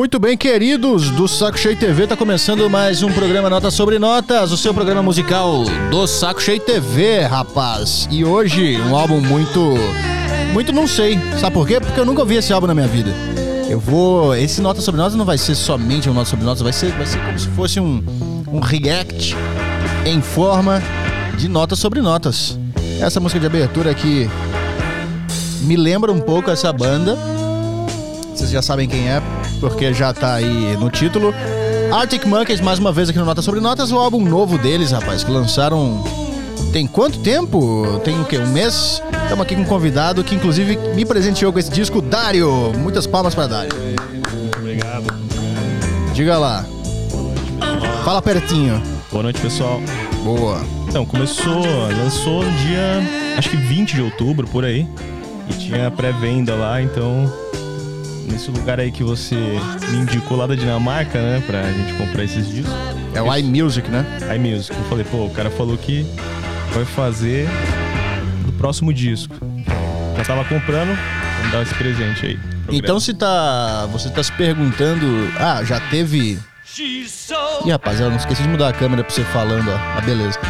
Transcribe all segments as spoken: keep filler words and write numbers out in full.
Muito bem, queridos do Saco Cheio T V, tá começando mais um programa Notas sobre Notas, o seu programa musical do Saco Cheio T V, rapaz. E hoje um álbum muito, muito não sei, sabe por quê? Porque eu nunca ouvi esse álbum na minha vida. Eu vou, esse Notas sobre Notas não vai ser somente um Notas sobre Notas, vai ser, vai ser como se fosse um, um react em forma de Notas sobre Notas. Essa música de abertura aqui me lembra um pouco essa banda. Vocês já sabem quem é, porque já tá aí no título. Arctic Monkeys, mais uma vez aqui no Notas sobre Notas, o álbum novo deles, rapaz, que lançaram... Tem quanto tempo? Tem o quê? Um mês? Estamos aqui com um convidado que, inclusive, me presenteou com esse disco, Dário. Muitas palmas pra Dário. Muito obrigado. Diga lá. Fala pertinho. Boa noite, pessoal. Boa. Então, começou, lançou no dia, acho que vinte de outubro, por aí. E tinha pré-venda lá, então... Nesse lugar aí que você me indicou lá da Dinamarca, né? Pra gente comprar esses discos. É o iMusic, né? iMusic. Eu falei, pô, o cara falou que vai fazer do próximo disco. Já tava comprando, vamos dar esse presente aí. Então se tá... Você tá se perguntando... Ah, já teve... Ih, rapaz, eu não esqueci de mudar a câmera pra você falando, ó. Ah, beleza.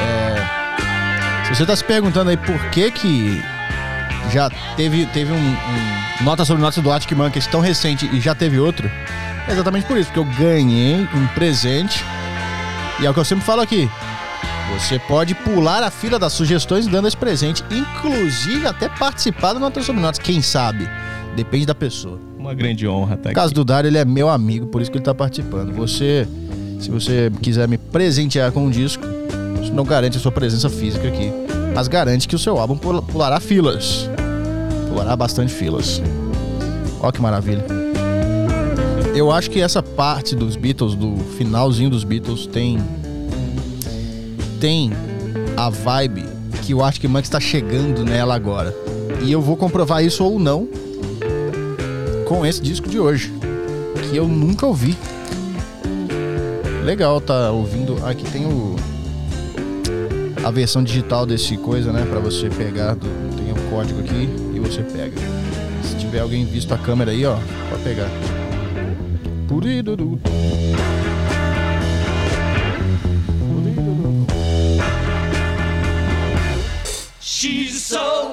É... Se você tá se perguntando aí por que que... Já teve, teve um, um Nota sobre Notas do Arctic Monkeys tão recente e já teve outro. É exatamente por isso, porque eu ganhei um presente. E é o que eu sempre falo aqui. Você pode pular a fila das sugestões dando esse presente. Inclusive até participar do Nota sobre Notas. Quem sabe? Depende da pessoa. Uma grande honra tá aqui. No caso do Dário, ele é meu amigo, por isso que ele tá participando. Você, se você quiser me presentear com um disco, isso não garante a sua presença física aqui, mas garante que o seu álbum pulará filas. Pulará bastante filas. Ó que maravilha. Eu acho que essa parte dos Beatles, do finalzinho dos Beatles, tem... Tem a vibe que o Arctic Monkeys está chegando nela agora. E eu vou comprovar isso ou não com esse disco de hoje, que eu nunca ouvi. Legal tá ouvindo. Aqui tem o... a versão digital desse coisa, né? Pra você pegar, do, tem um código aqui e você pega. Se tiver alguém visto a câmera aí, ó, pode pegar. Puridudu. She's so...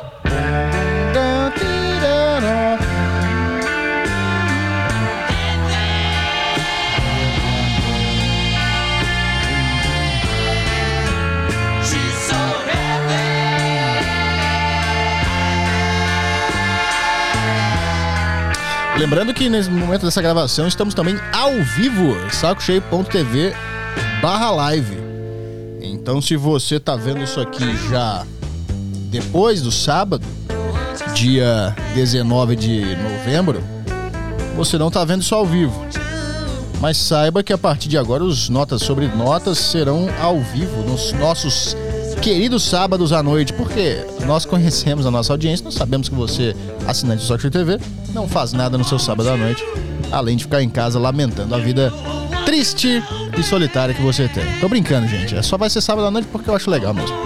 Lembrando que nesse momento dessa gravação estamos também ao vivo, sacocheio.tv barra live. Então se você tá vendo isso aqui já depois do sábado, dia dezenove de novembro, você não tá vendo isso ao vivo. Mas saiba que a partir de agora os Notas sobre Notas serão ao vivo nos nossos queridos sábados à noite, porque nós conhecemos a nossa audiência, nós sabemos que você, assinante do Saco Cheio T V, não faz nada no seu sábado à noite, além de ficar em casa lamentando a vida triste e solitária que você tem. Tô brincando, gente, é só vai ser sábado à noite porque eu acho legal mesmo.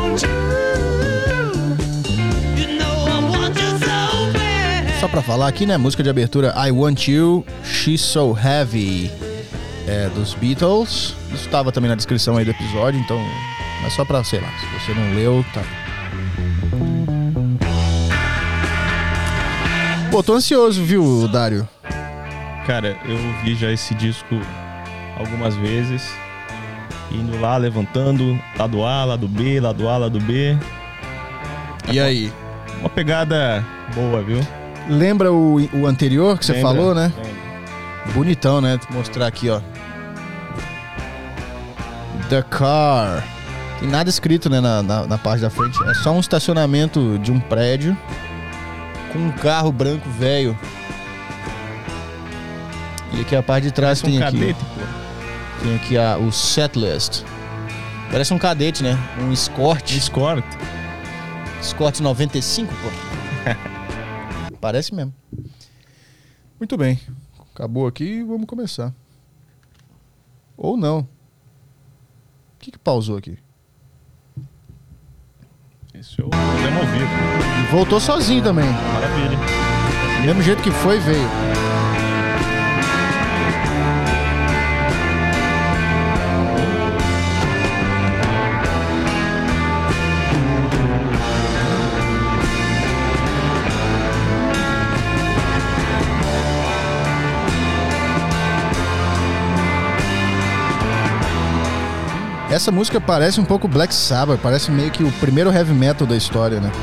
Só pra falar aqui, né, música de abertura I Want You, She's So Heavy, é, dos Beatles. Isso tava também na descrição aí do episódio, então... Mas só pra, sei lá, se você não leu, tá. Pô, tô ansioso, viu, Dário? Cara, eu ouvi já esse disco algumas vezes. Indo lá, levantando, lado A, lado B, lado A, lado B. E aí? Uma pegada boa, viu? Lembra o, o anterior que você Lembra? falou, né? Lembra. Bonitão, né? Vou mostrar aqui, ó. The Car. Tem nada escrito, né, na, na, na parte da frente. É só um estacionamento de um prédio com um carro branco velho. E aqui a parte de trás Parece tem um aqui. cadete, pô. Tem aqui a, o setlist. Parece um cadete, né? Um Escort. Escort. Escort noventa e cinco, pô. Parece mesmo. Muito bem. Acabou aqui, vamos começar. Ou não. O que que pausou aqui? Esse é o programa ao vivo. E voltou sozinho também. Maravilha. Do mesmo jeito que foi, veio. Essa música parece um pouco Black Sabbath, parece meio que o primeiro heavy metal da história, né?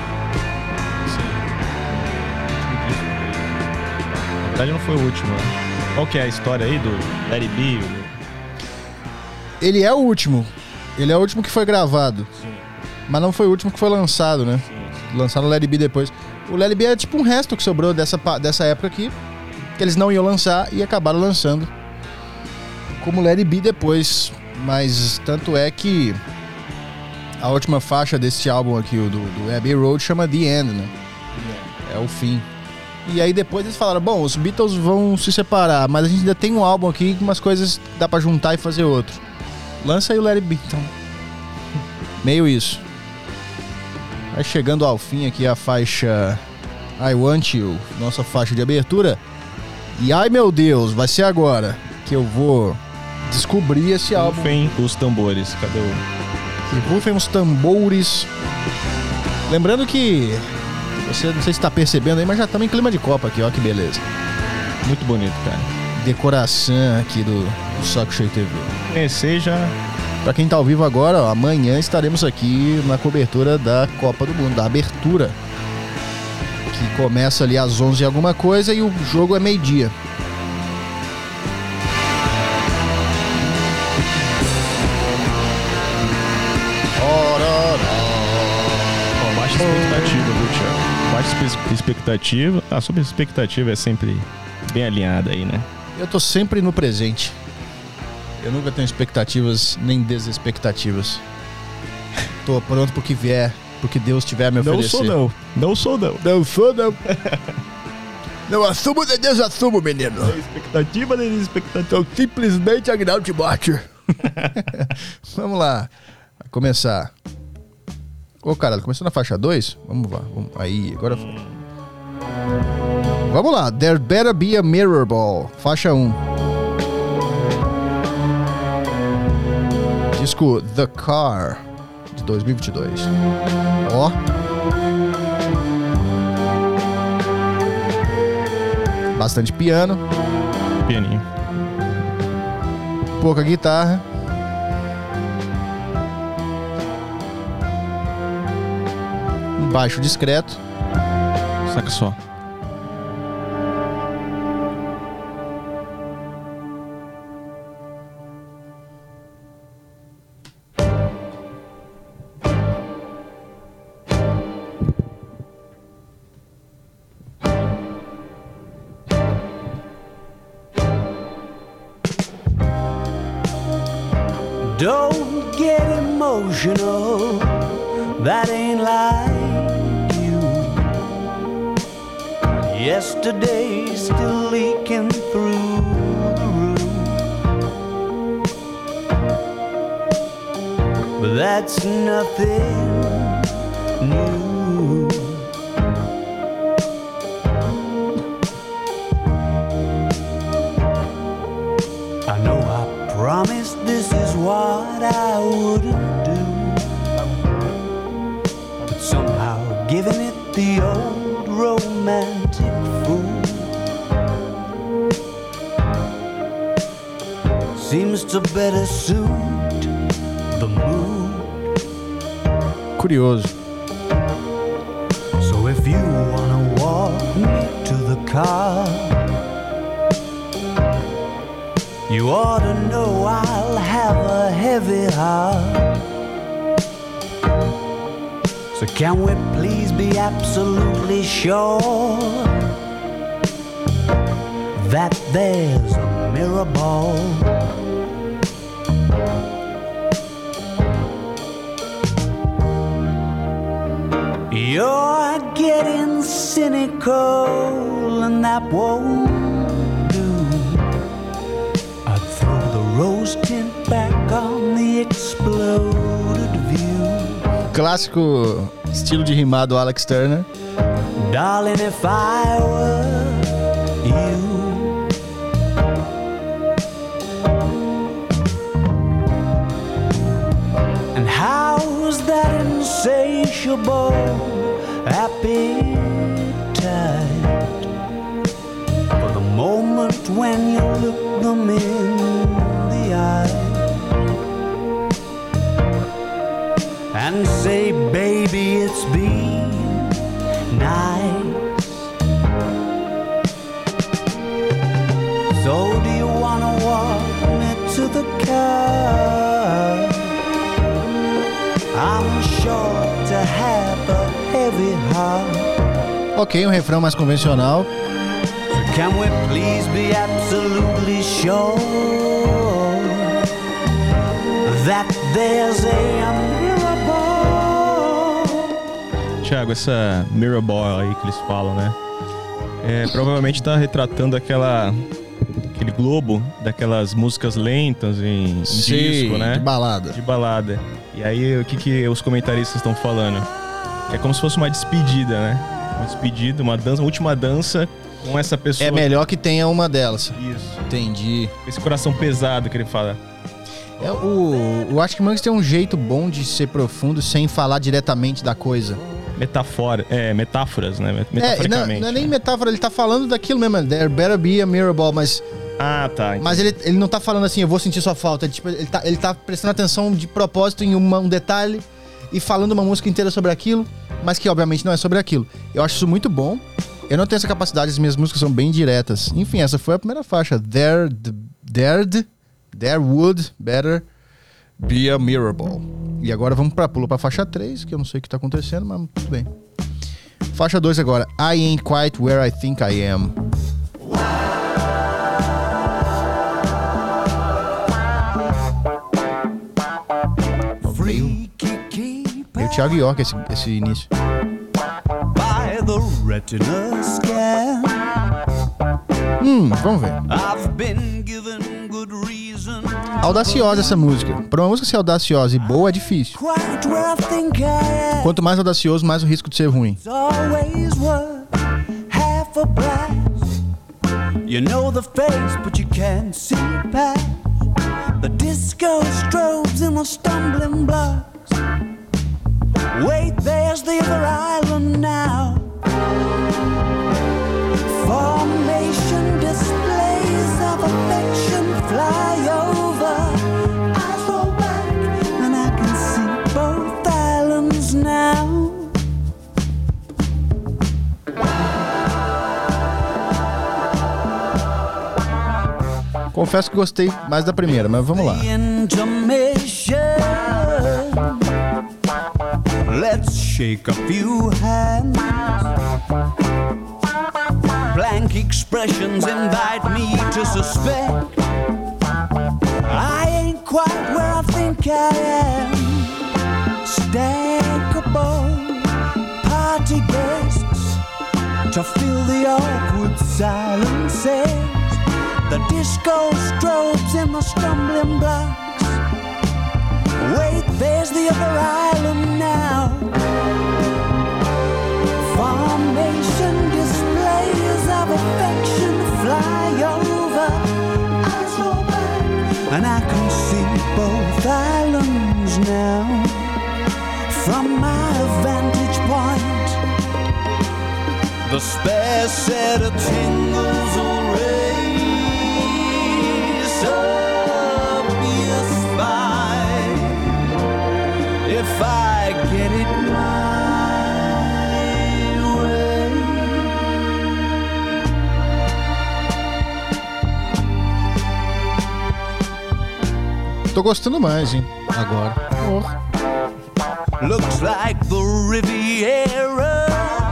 Na verdade não foi o último, né? Qual que é a história aí do Let It Be? Ele é o último. Ele é o último que foi gravado. Sim. Mas não foi o último que foi lançado, né? Sim. Lançaram o Let It Be depois. O Let It Be é tipo um resto que sobrou dessa, dessa época aqui, que eles não iam lançar e acabaram lançando como Let It Be depois. Mas tanto é que a última faixa desse álbum aqui, o do, do Abbey Road, chama The End, né? É o fim. E aí depois eles falaram, bom, os Beatles vão se separar, mas a gente ainda tem um álbum aqui com umas coisas que dá pra juntar e fazer outro. Lança aí o Let It Be, então. Meio isso. Vai chegando ao fim aqui a faixa I Want You, nossa faixa de abertura. E ai meu Deus, vai ser agora que eu vou descobrir esse álbum. Rufem os tambores, cadê o... Que rufem os tambores. Lembrando que, você não sei se tá percebendo aí, mas já estamos em clima de Copa aqui, ó que beleza. Muito bonito, cara. Decoração aqui do, do Saco Cheio T V. Conhecer já... Pra quem tá ao vivo agora, ó, amanhã estaremos aqui na cobertura da Copa do Mundo, da abertura. Que começa ali às onze e alguma coisa e o jogo é meio-dia. Ó, baixa expectativa, viu, Thiago? Baixa expectativa. A sua expectativa é sempre bem alinhada aí, né? Eu tô sempre no presente. Eu nunca tenho expectativas nem desexpectativas. Tô pronto pro que vier, pro que Deus tiver a me oferecer. Não sou não. Não sou não. Não sou não. Não assumo nem desassumo, menino. Nem expectativa nem expectativa. Então simplesmente Agnaldo Timóteo. Vamos lá. Vai começar. Ô, caralho, começou na faixa dois? Vamos lá. Vamos. Aí, agora foi. Vamos lá. There Better Be a Mirror Ball. Faixa um. Disco The Car, de dois mil e vinte e dois. Ó. Bastante piano. Pianinho. Pouca guitarra. Um baixo discreto. Saca só. Don't get emotional, that ain't like you. Yesterday's still leaking through the room, but that's nothing new. I know I promised this is what I wouldn't do, but somehow giving it the old romantic fool seems to better suit the mood. Curioso. So if you wanna walk me to the car, you ought to know I'll have a heavy heart. So can we please be absolutely sure that there's a mirror ball? You're getting cynical and that won't rose tint back on the exploded view. Clássico estilo de rimar do Alex Turner. Darling, if I were you, and how's that insatiable appetite for the moment when you look them in? and say, baby, it's been nice. So do you wanna walk me to the car? I'm sure to have a heavy heart. Ok, um refrão mais convencional. So can we please be absolutely sure that there's a mirror ball? Thiago, essa mirror ball aí que eles falam, né? É, provavelmente tá retratando aquela... aquele globo daquelas músicas lentas em, em Sim, disco, né? de balada. De balada. E aí, o que, que os comentaristas estão falando? Que é como se fosse uma despedida, né? Uma despedida, uma dança, uma última dança com essa pessoa. É melhor que tenha uma delas. Isso. Entendi. Esse coração pesado que ele fala. É, o, o Arctic Monkeys tem um jeito bom de ser profundo sem falar diretamente da coisa. Metafora, é, metáforas, né? É, Metaforicamente. não, não é nem metáfora, ele tá falando daquilo mesmo. There better be a mirror ball, mas... Ah, tá. Mas ele, ele não tá falando assim, eu vou sentir sua falta. Ele, tipo, ele, tá, ele tá prestando atenção de propósito em uma, um detalhe e falando uma música inteira sobre aquilo, mas que obviamente não é sobre aquilo. Eu acho isso muito bom. Eu não tenho essa capacidade, as minhas músicas são bem diretas. Enfim, essa foi a primeira faixa. There, there, there would better be a mirror ball. E agora vamos pra pula pra faixa três, que eu não sei o que tá acontecendo, mas tudo bem. Faixa dois agora. I ain't quite where I think I am. Meio, meio Thiago York esse, esse início. By the retina scan. Hum, vamos ver. I've been given good reason. Audaciosa essa música. Pra uma música ser audaciosa e boa é difícil. Quite where I think I am. Quanto mais audacioso, mais o risco de ser ruim. It's always worth half a blast. You know the face, but you can't see past the disco strobes and the stumbling blocks. Wait, there's the other island now. Formation displays of affection fly over. I roll back and I can see both islands now. Confesso que gostei mais da primeira, mas vamos lá. Let's shake a few hands. Blank expressions invite me to suspect I ain't quite where I think I am. Stackable party guests to fill the awkward silences. The disco strobes and the stumbling blocks. Wait, there's the other island now. Formation displays of affection fly over. Eyes roll back and I can see both islands now. From my vantage point, the spare set of tingles already. If I get it my way. Tô gostando mais, hein? Agora. Oh. Looks like the Riviera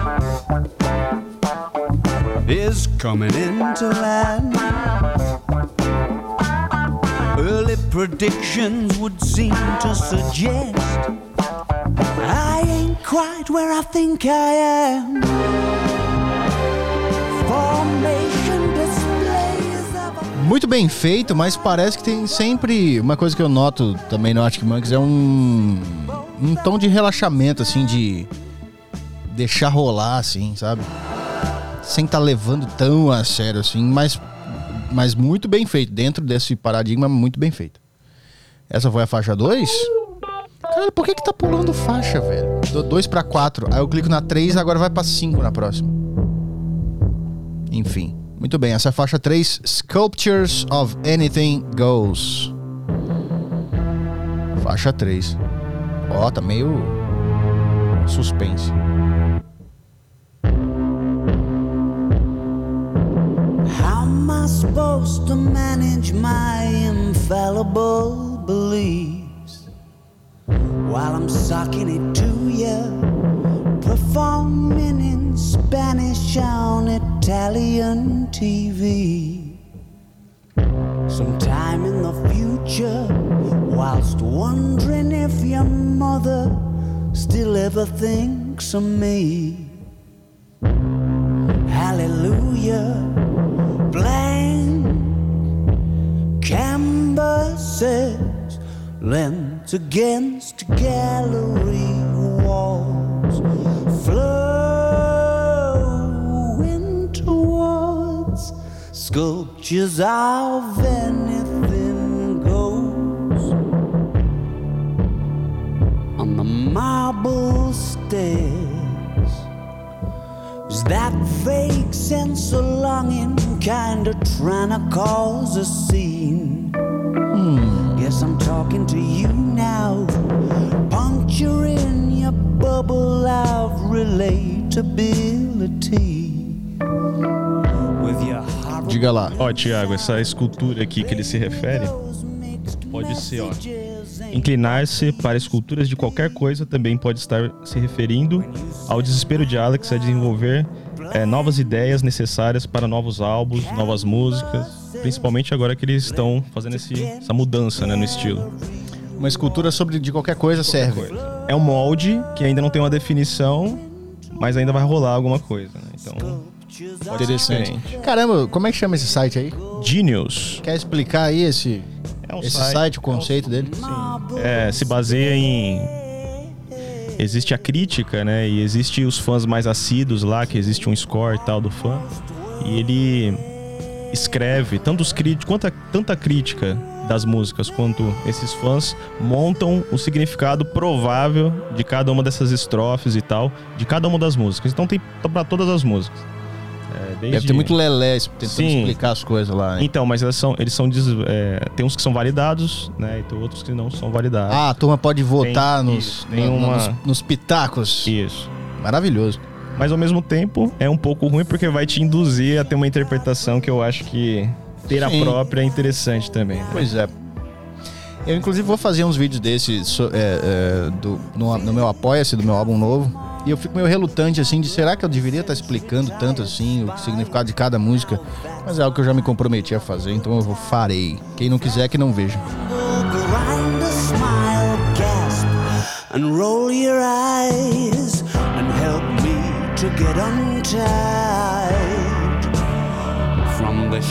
is coming into land. Early predictions would seem to suggest I ain't quite where I think I am. Formation displays of... Muito bem feito, mas parece que tem sempre... Uma coisa que eu noto também no Arctic Monkeys é um... Um tom de relaxamento, assim, de... Deixar rolar, assim, sabe? Sem estar tá levando tão a sério, assim, mas... Mas muito bem feito. Dentro desse paradigma, muito bem feito. Essa foi a faixa dois? Cara, por que que tá pulando faixa, velho? Do dois pra quatro. Aí eu clico na três, agora vai pra cinco na próxima. Enfim. Muito bem, essa é a faixa três. Sculptures of Anything Goes. Faixa três. Ó, tá meio suspense. How am I supposed to manage my infallible beliefs while I'm sucking it to you, performing in Spanish on Italian T V? Sometime in the future, whilst wondering if your mother still ever thinks of me. Hallelujah, blank canvases lent against gallery walls, flowing towards sculptures of anything goes on the marble stairs. Is that vague sense of longing kinda trying to cause a scene? Hmm. Guess I'm talking to you now, puncturing your bubble of relatability. With your Diga lá. Ó, Thiago, essa escultura aqui que ele se refere pode ser, ó, inclinar-se para esculturas de qualquer coisa também pode estar se referindo ao desespero de Alex a desenvolver é, novas ideias necessárias para novos álbuns, novas músicas, principalmente agora que eles estão fazendo esse, essa mudança, né, no estilo. Uma escultura sobre de qualquer coisa serve. É um molde que ainda não tem uma definição, mas ainda vai rolar alguma coisa, né? Então, pode Interessante. ser diferente. Caramba, como é que chama esse site aí? Genius. Quer explicar aí esse, É um esse site, site, o conceito dele? É, se baseia em... Existe a crítica, né? E existe os fãs mais assíduos lá, que existe um score e tal do fã. E ele escreve, tanto os críticos, quanto a, tanta crítica das músicas, quanto esses fãs montam o significado provável de cada uma dessas estrofes e tal, de cada uma das músicas. Então tem pra todas as músicas. É, desde... Deve ter muito lelé tentando Sim. explicar as coisas lá, né? Então, mas elas são, eles são des... é, tem uns que são validados, né? E tem outros que não são validados. Ah, a turma pode votar Tem nos, isso, tem no- uma- nos, nos pitacos. Isso. Maravilhoso. Mas ao mesmo tempo é um pouco ruim porque vai te induzir a ter uma interpretação que eu acho que ter a Sim. própria é interessante também, né? Pois é. Eu, inclusive, vou fazer uns vídeos desses so- é, é, do, no, no meu Apoia-se, do meu álbum novo. E eu fico meio relutante, assim, de será que eu deveria estar explicando tanto, assim, o significado de cada música? Mas é algo que eu já me comprometi a fazer, então eu vou, farei. Quem não quiser, que não veja. Grind a smile, gasp, and roll your eyes, and help me to get untied from the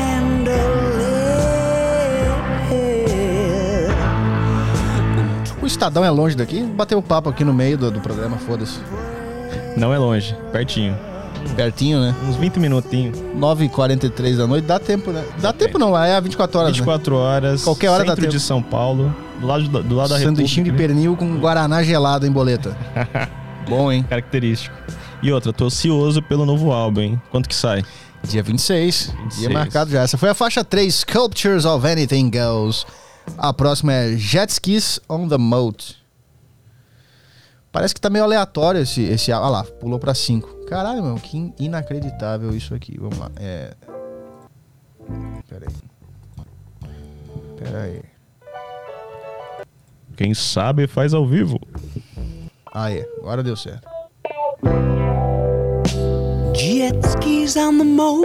chandelier. O Estadão é longe daqui, bateu o papo aqui no meio do, do programa, foda-se. Não é longe, pertinho. Pertinho, né? Uns vinte minutinhos. nove e quarenta e três da noite, dá tempo, né? Dá tempo não, lá é vinte e quatro horas, vinte e quatro horas. Qualquer hora dá centro tempo. de São Paulo, do lado, da- do lado da né? Sanduichinho de República. pernil com guaraná gelado em boleta. Bom, hein? Característico. E outra, tô ansioso pelo novo álbum, hein? Quanto que sai? Dia vinte e seis, vinte e dia seis. marcado já. Essa foi a faixa três, Sculptures of Anything Goes. A próxima é Jet Skis on the Moat. Parece que tá meio aleatório esse, esse... Ah lá, pulou pra cinco. Caralho, meu, que in- inacreditável isso aqui. Vamos lá, é... Pera aí. Pera aí. Quem sabe faz ao vivo. Ah, é. Agora deu certo. Jet skis on the moat,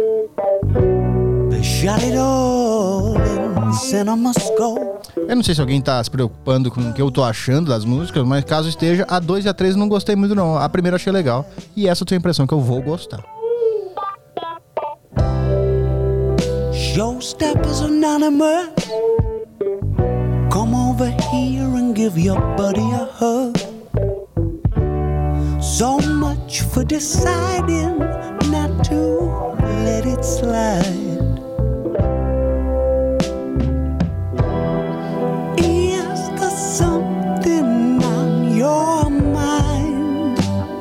they shot it all in CinemaScope. Eu não sei se alguém tá se preocupando com o que eu tô achando das músicas, mas caso esteja, a dois e a três eu não gostei muito não. A primeira eu achei legal. E essa eu tenho a impressão que eu vou gostar. Showstoppers Anonymous, come over here and give your buddy a hug. So much for deciding not to let it slide. Is there something on your mind?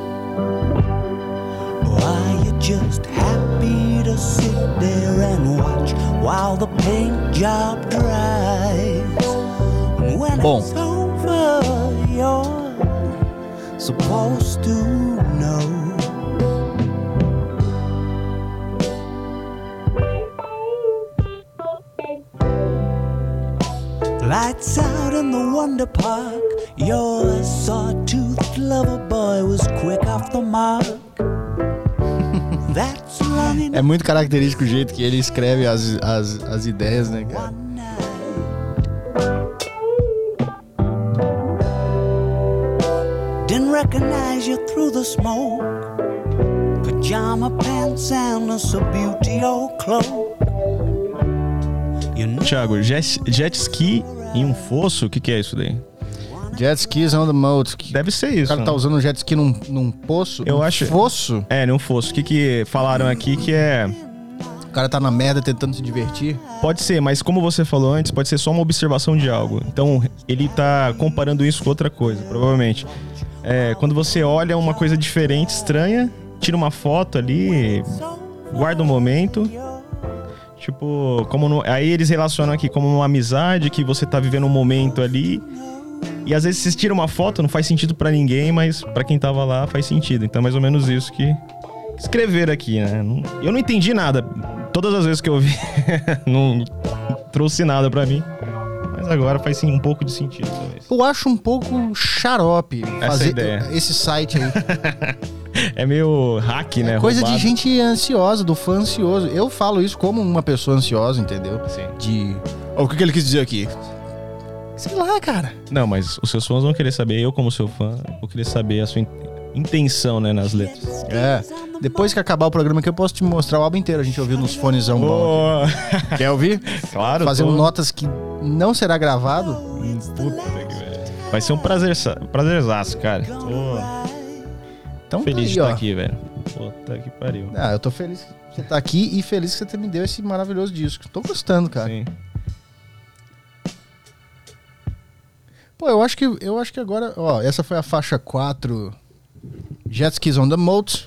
Or are you just happy to sit there and watch while the paint job dries? And when Bom. it's over, supposed to know. Lights out in the Wonder Park. Your sawtooth lover boy was quick off the mark. That's long enough. É muito característico o jeito que ele escreve as, as, as ideias, né, cara? Didn't recognize you through the smoke. Pajama pants and a Subbuteo old cloak. Thiago, jet, jet ski em um fosso, o que, que é isso daí? Jet skis on the moat. Deve ser isso. O cara tá usando um jet ski num, num poço? Eu num acho. Fosso? É, num fosso. O que, que falaram aqui que é. O cara tá na merda tentando se divertir? Pode ser, mas como você falou antes, pode ser só uma observação de algo. Então, ele tá comparando isso com outra coisa, provavelmente. É, quando você olha uma coisa diferente, estranha, tira uma foto ali, guarda um momento. Tipo, como no, aí eles relacionam aqui como uma amizade, que você tá vivendo um momento ali. E às vezes você tira uma foto, não faz sentido pra ninguém, mas pra quem tava lá faz sentido. Então é mais ou menos isso que escreveram aqui, né? Não, eu não entendi nada. Todas as vezes que eu vi, não trouxe nada pra mim. Mas agora faz sim um pouco de sentido, talvez. Eu acho um pouco xarope Essa fazer ideia. esse site aí. É meio hack, né? Coisa roubado. de gente ansiosa, do fã ansioso. Eu falo isso como uma pessoa ansiosa, entendeu? Sim. De... Oh, o que, que ele quis dizer aqui? Sei lá, cara. Não, mas os seus fãs vão querer saber, eu como seu fã, vou querer saber a sua in- intenção, né, nas letras. É. Depois que acabar o programa aqui, eu posso te mostrar o álbum inteiro. A gente ouviu nos fonezão bom. Oh. Quer ouvir? Claro. Fazendo tô... notas que não será gravado. Puta que velho. Vai ser um prazer, prazerzaço, cara. Tô Então, feliz aí, de ó. estar aqui, velho. Puta que pariu. Ah, eu tô feliz que você tá aqui e feliz que você me deu esse maravilhoso disco. Tô gostando, cara. Sim. Pô, eu acho que eu acho que agora, ó, essa foi a faixa quatro, Jet Skis on the Moat.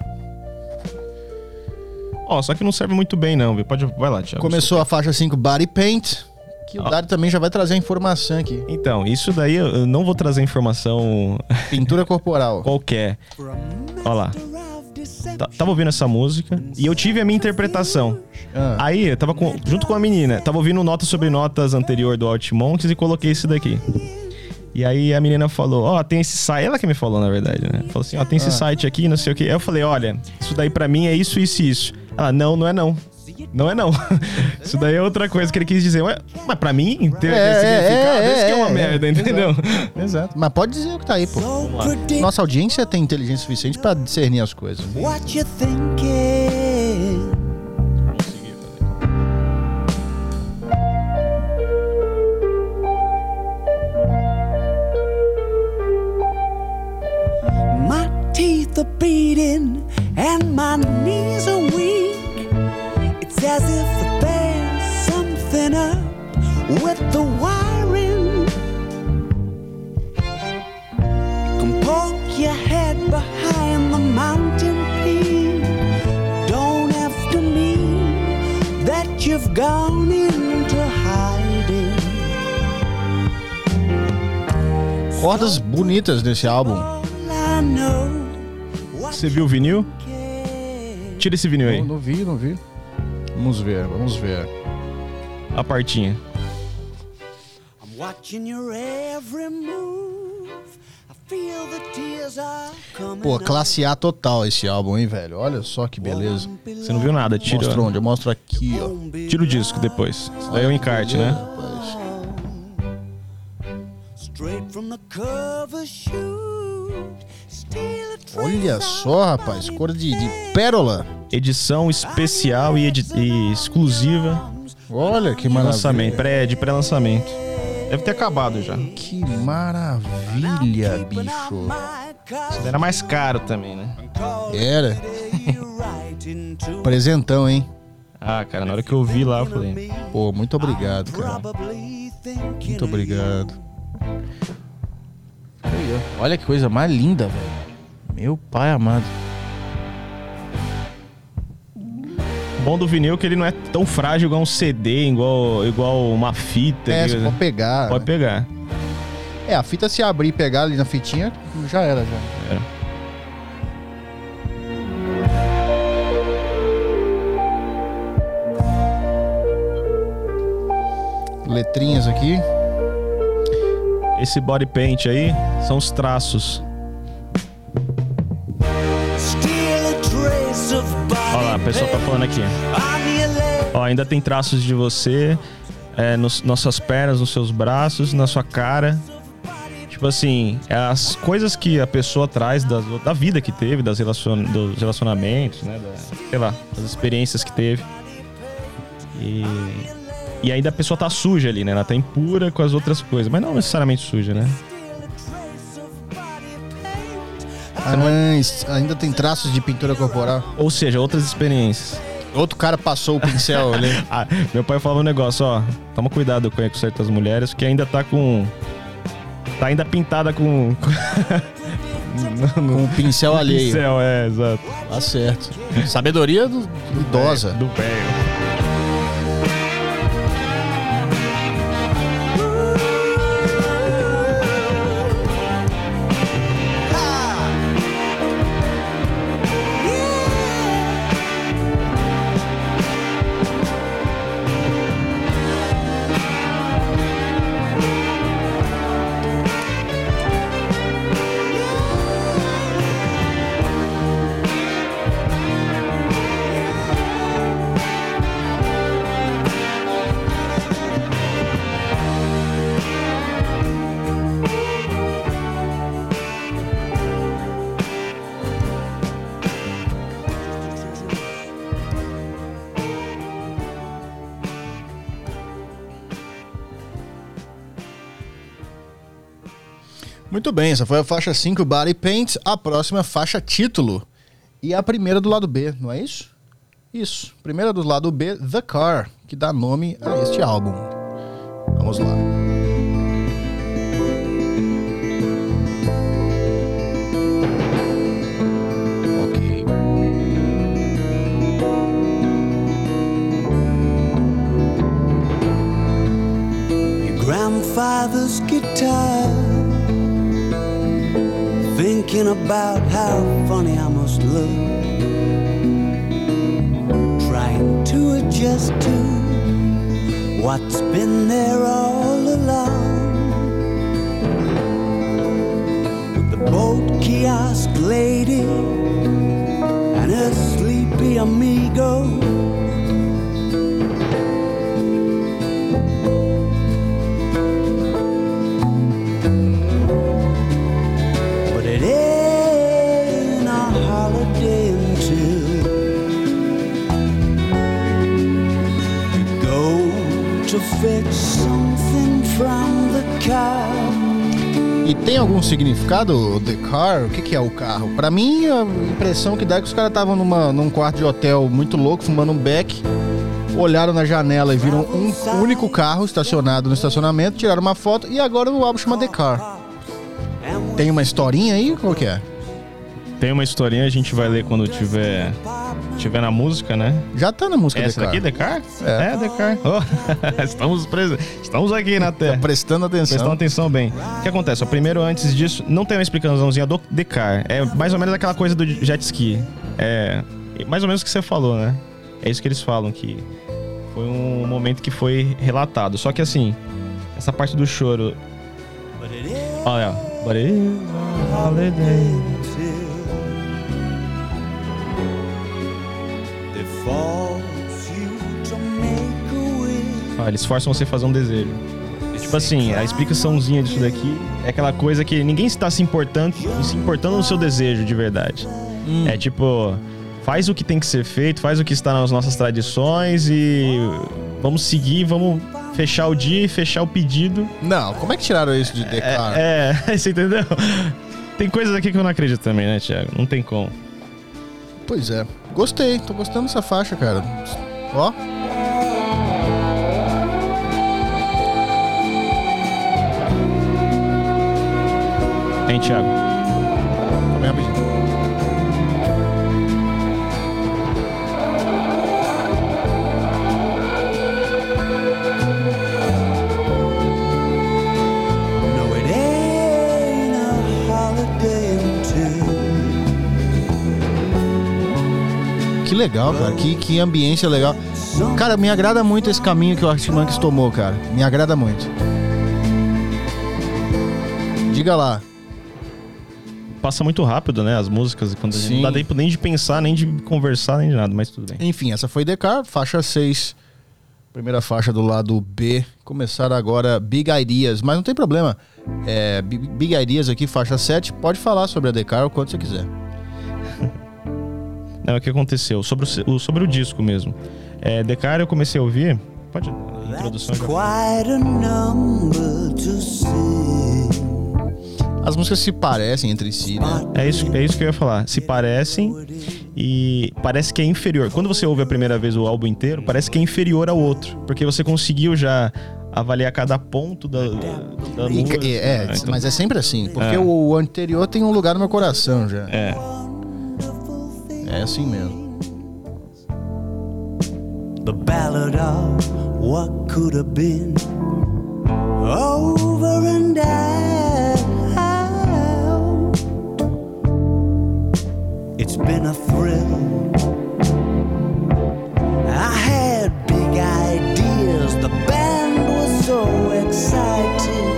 Ó, só que não serve muito bem não, viu? Pode, vai lá, Thiago. Começou a faixa cinco, Body Paint, que o Ah. Dário também já vai trazer a informação aqui. Então, isso daí eu eu não vou trazer informação Pintura corporal. qualquer. Olha lá. T- Tava ouvindo essa música e eu tive a minha interpretação. Ah. Aí, eu tava com- junto com a menina, tava ouvindo Notas sobre Notas anterior do Altmonks e coloquei esse daqui. E aí a menina falou, ó, tem esse site, ela que me falou na verdade, né? Falou assim, ó, tem esse Ah. site aqui, não sei o que. Aí eu falei, olha, isso daí pra mim é isso, isso e isso. Ela, não, não é não. Não é não. Isso daí é outra coisa que ele quis dizer. Ué, mas pra mim, ter É, esse significado, é, isso que é uma é, merda, é, entendeu? Exato. Mas pode dizer o que tá aí, pô. So predict Nossa audiência tem inteligência suficiente pra discernir as coisas. what you thinking. My teeth are beating and my knees are weak. It's as if there's something up with the wiring. You can poke your head behind the mountain peak. Don't have to mean that you've gone into hiding. Cordas bonitas nesse álbum. All I know, what Você viu o vinil? care. Tira esse vinil aí. Não, não vi, não vi. Vamos ver, vamos ver. A partinha. I'm watching your every move. I feel the tears are coming. Pô, classe A total esse álbum, hein, velho? Olha só que beleza. Você não viu nada, tira, Mostra onde? Eu mostro aqui, ó. tira o disco depois. Isso daí é o encarte, né? Rapaz. Straight from the cover shoot. Steal a trace Olha só, rapaz, cor de, de pérola. Edição especial e, edi- e exclusiva. Olha que Lançamento, maravilha. pré, de pré-lançamento. Deve ter acabado já. Que maravilha, bicho. Era mais caro também, né? Era. Presentão, hein? Ah, cara, na hora que eu vi lá, eu falei... Pô, muito obrigado, cara. Muito obrigado. Aí, ó. Olha que coisa mais linda, velho. Meu pai amado. O bom do vinil é que ele não é tão frágil igual um C D, igual, igual uma fita. É, que- você pode pegar. Pode pegar. É, a fita se abrir e pegar ali na fitinha, já era, já. Era. Letrinhas aqui. Esse body paint aí são os traços. Olha lá, a pessoa tá falando aqui. Ó, ainda tem traços de você é, nos, nas suas pernas, nos seus braços, na sua cara. Tipo assim, as coisas que a pessoa traz das, da vida que teve, das relacion, dos relacionamentos, né? Da, sei lá, das experiências que teve. E, e ainda a pessoa tá suja ali, né? Ela tá impura com as outras coisas, mas não necessariamente suja, né? Ah, ainda tem traços de pintura corporal. Ou seja, outras experiências. Outro cara passou o pincel ali. Ah, meu pai falava um negócio, ó. Toma cuidado com certas mulheres, que ainda tá com... Tá ainda pintada com... Com um pincel alheio. Pincel, é, exato. Tá certo. Sabedoria do, idosa. Do velho. Muito bem, essa foi a faixa cinco, Body Paint. A próxima faixa, título. E a primeira do lado B, não é isso? Isso. Primeira do lado B, The Car, que dá nome a este álbum. Vamos lá. Ok. Your grandfather's guitar, thinking about how funny I must look, trying to adjust to what's been there all along. With the boat kiosk lady and her sleepy amigo, E tem algum significado, The Car? O que, que é o carro? Pra mim, a impressão que dá é que os caras estavam num quarto de hotel muito louco, fumando um beck, olharam na janela e viram um único carro estacionado no estacionamento, tiraram uma foto e agora o álbum chama The Car. Tem uma historinha aí? Qual que é? Tem uma historinha, a gente vai ler quando tiver... tiver na música, né? Já tá na música, essa The Car. Essa daqui, The Car? É, é The Car. Oh, estamos, pres... estamos aqui na Terra. Tá prestando atenção. Prestando atenção bem. O que acontece? Ó, primeiro, antes disso, não tem uma explicaçãozinha do The Car. É mais ou menos aquela coisa do jet ski. É mais ou menos o que você falou, né? É isso que eles falam, que foi um momento que foi relatado. Só que assim, essa parte do choro... Olha, but it is a holiday. Ah, eles forçam você a fazer um desejo. E, tipo assim, a explicaçãozinha disso daqui é aquela coisa que ninguém está se importando, se importando no seu desejo de verdade. Hum. É tipo, faz o que tem que ser feito, faz o que está nas nossas tradições e vamos seguir, vamos fechar o dia e fechar o pedido. Não, como é que tiraram isso de The Car? É, é, você entendeu? Tem coisas aqui que eu não acredito também, né, Thiago? Não tem como. Pois é. Gostei, tô gostando dessa faixa, cara. Ó. Hein, Thiago? Também rapidinho. No, it que legal, cara. Que, que ambiência legal. Cara, me agrada muito esse caminho que o Arctic Monkeys tomou, cara. Me agrada muito. Diga lá. Passa muito rápido, né, as músicas. Quando a gente não dá tempo nem de pensar, nem de conversar, nem de nada, mas tudo bem. Enfim, essa foi Decar, faixa seis. Primeira faixa do lado B. Começar agora Big Ideas, mas não tem problema. É, Big Ideas aqui, faixa sete. Pode falar sobre a Decar o quanto você quiser. Não, o que aconteceu? Sobre o, sobre o disco mesmo. É, Decar eu comecei a ouvir. Pode. A introdução já. As músicas se parecem entre si, né? É isso, é isso que eu ia falar. Se parecem e parece que é inferior. Quando você ouve a primeira vez o álbum inteiro, parece que é inferior ao outro. Porque você conseguiu já avaliar cada ponto da, da e, música. É, né? Então, mas é sempre assim. Porque é. o, o anterior tem um lugar no meu coração já. É. É assim mesmo. The ballad of what could have been, over and out. It's been a thrill. I had big ideas. The band was so excited.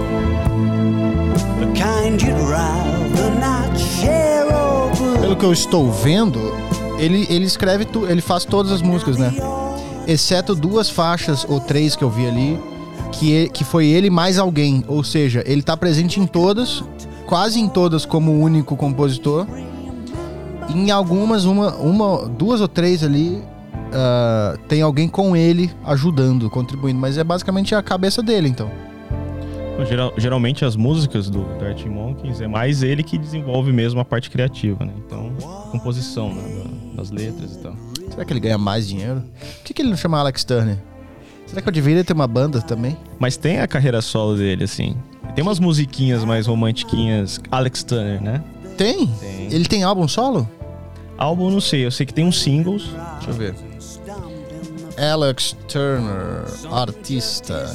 The kind you'd rather not share over. Pelo que eu estou vendo, ele, ele escreve, tu, ele faz todas as músicas, né? Exceto duas faixas ou três que eu vi ali, que, que foi ele mais alguém. Ou seja, ele tá presente em todas, quase em todas como o único compositor. E em algumas, uma, uma, duas ou três ali, uh, tem alguém com ele ajudando, contribuindo. Mas é basicamente a cabeça dele, então. Geral, geralmente as músicas do, do Arctic Monkeys é mais ele que desenvolve mesmo a parte criativa, né? Então, composição, né, das letras e tal. Será que ele ganha mais dinheiro? Por que, que ele não chama Alex Turner? Será que eu deveria ter uma banda também? Mas tem a carreira solo dele, assim. Tem umas musiquinhas mais romantiquinhas, Alex Turner, né? Tem? Tem. Ele tem álbum solo? Álbum, não sei. Eu sei que tem uns singles. Deixa eu ver. Alex Turner, artista.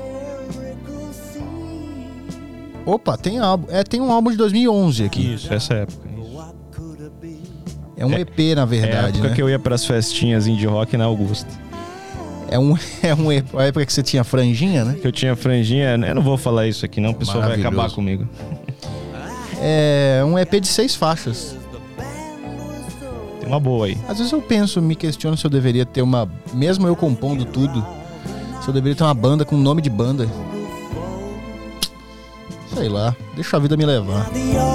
Opa, tem álbum. É, tem um álbum de dois mil e onze aqui. Isso, essa época. Isso. É um E P, na verdade, é a época né? que eu ia pras festinhas indie rock na Augusta. É um, é um E P, a época que você tinha franjinha, né? Que eu tinha franjinha. Eu não vou falar isso aqui não, o pessoal vai Maravilhoso. acabar comigo. É um E P de seis faixas. Tem uma boa aí. Às vezes eu penso, me questiono se eu deveria ter uma... Mesmo eu compondo tudo, se eu deveria ter uma banda com nome de banda. Sei lá, deixa a vida me levar.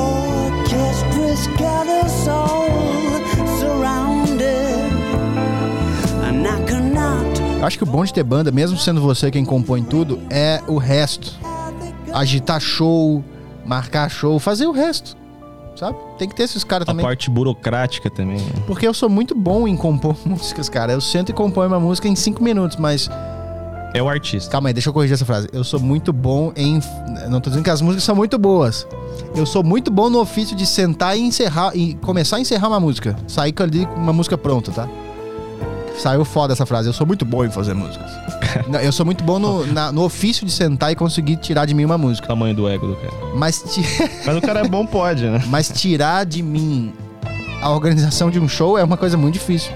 Eu acho que o bom de ter banda, mesmo sendo você quem compõe tudo, é o resto. Agitar show, marcar show, fazer o resto, sabe? Tem que ter esses caras também. A parte burocrática também. Né? Porque eu sou muito bom em compor músicas, cara. Eu sento e componho uma música em cinco minutos, mas... É o artista. Calma aí, deixa eu corrigir essa frase. Eu sou muito bom em... Não tô dizendo que as músicas são muito boas. Eu sou muito bom no ofício de sentar e encerrar... E começar a encerrar uma música. Sair com uma música pronta, tá? Saiu foda essa frase. Eu sou muito bom em fazer músicas. Não, eu sou muito bom no, na, no ofício de sentar e conseguir tirar de mim uma música. O tamanho do ego do cara. Mas, ti... Mas o cara é bom, pode, né? Mas tirar de mim a organização de um show é uma coisa muito difícil.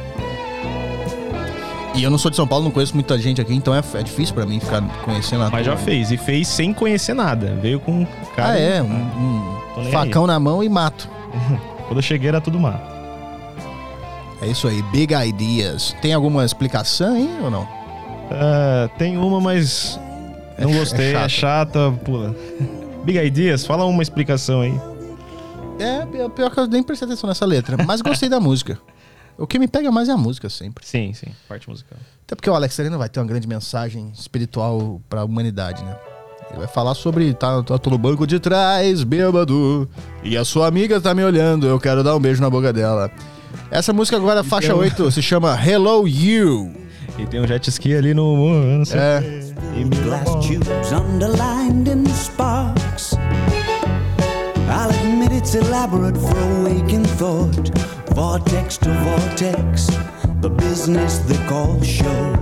E eu não sou de São Paulo, não conheço muita gente aqui, então é, é difícil pra mim ficar conhecendo a Mas já fez, e fez sem conhecer nada. Veio com um cara... Ah, é, um, um facão aí. na mão e mato. Quando eu cheguei era tudo mato. É isso aí, Big Ideas. Tem alguma explicação aí ou não? Uh, tem uma, mas não é, gostei, é chata. é chata, pula. Big Ideas, fala uma explicação aí. É, pior que eu nem prestei atenção nessa letra, mas gostei da música. O que me pega mais é a música, sempre. Sim, sim, parte musical. Até porque o Alex Turner não vai ter uma grande mensagem espiritual pra humanidade, né? Ele vai falar sobre, tá, tá tô no banco de trás, bêbado, e a sua amiga tá me olhando, eu quero dar um beijo na boca dela. Essa música agora, e faixa oito, se chama Hello You. E tem um jet ski ali no... Não sei é. Glass tubes underlined in sparks. I'll admit it's elaborate for a waking thought. Vortex to vortex, the business they call show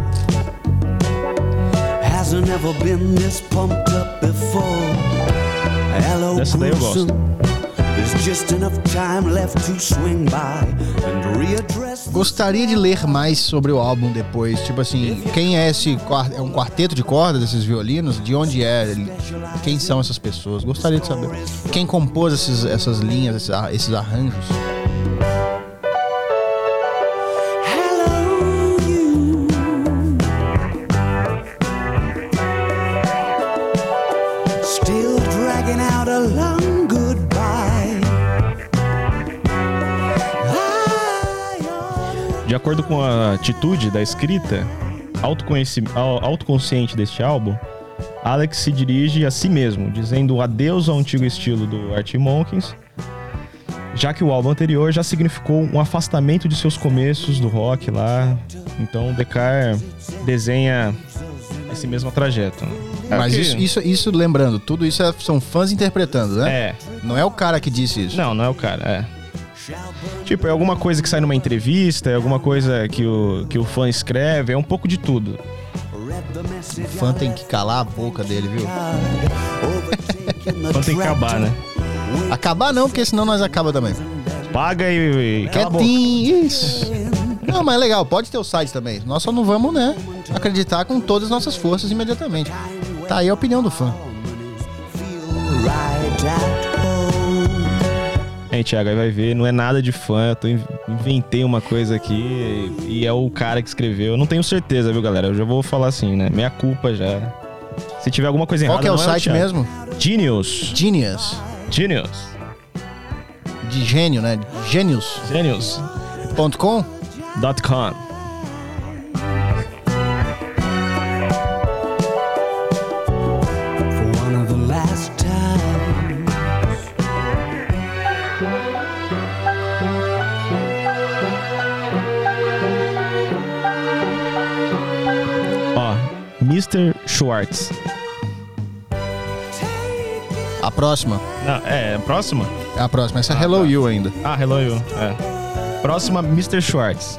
hasn't ever been this pumped up before. Hello, Dessa daí eu gosto. There's just enough time left to swing by and readdress. Gostaria de ler mais sobre o álbum depois. Tipo assim, quem é esse quarteto? É um quarteto de cordas desses violinos? De onde é? Quem são essas pessoas? Gostaria de saber. Quem compôs esses, essas linhas, esses, esses arranjos? De acordo com a atitude da escrita autoconsciente deste álbum, Alex se dirige a si mesmo, dizendo adeus ao antigo estilo do Arctic Monkeys, já que o álbum anterior já significou um afastamento de seus começos do rock lá. Então o Dekar desenha esse mesmo trajeto. É Mas que... isso, isso, isso, lembrando, tudo isso é, são fãs interpretando, né? É. Não é o cara que disse isso. Não, não é o cara, é. Tipo, é alguma coisa que sai numa entrevista, é alguma coisa que o, que o fã escreve, é um pouco de tudo. O fã tem que calar a boca dele, viu? O fã tem que acabar, né? Acabar não, porque senão nós acaba também. Paga e... e cala a boca. Quietinho, isso. Não, mas é legal, pode ter o site também. Nós só não vamos, né, acreditar com todas as nossas forças imediatamente. Tá aí a opinião do fã. Hein, Thiago, aí vai ver, não é nada de fã, eu tô inventei uma coisa aqui e é o cara que escreveu. Eu não tenho certeza, viu, galera? Eu já vou falar assim, né? Minha culpa já. Se tiver alguma coisa Qual errada, que é o não site é o mesmo? Genius. Genius. Genius. De gênio, né? Genius. Genius. Ponto com? Dot com. mister Schwartz. A próxima. Não, é, a próxima? É a próxima. Essa é ah, Hello tá. You ainda. Ah, Hello You. É. Próxima, mister Schwartz.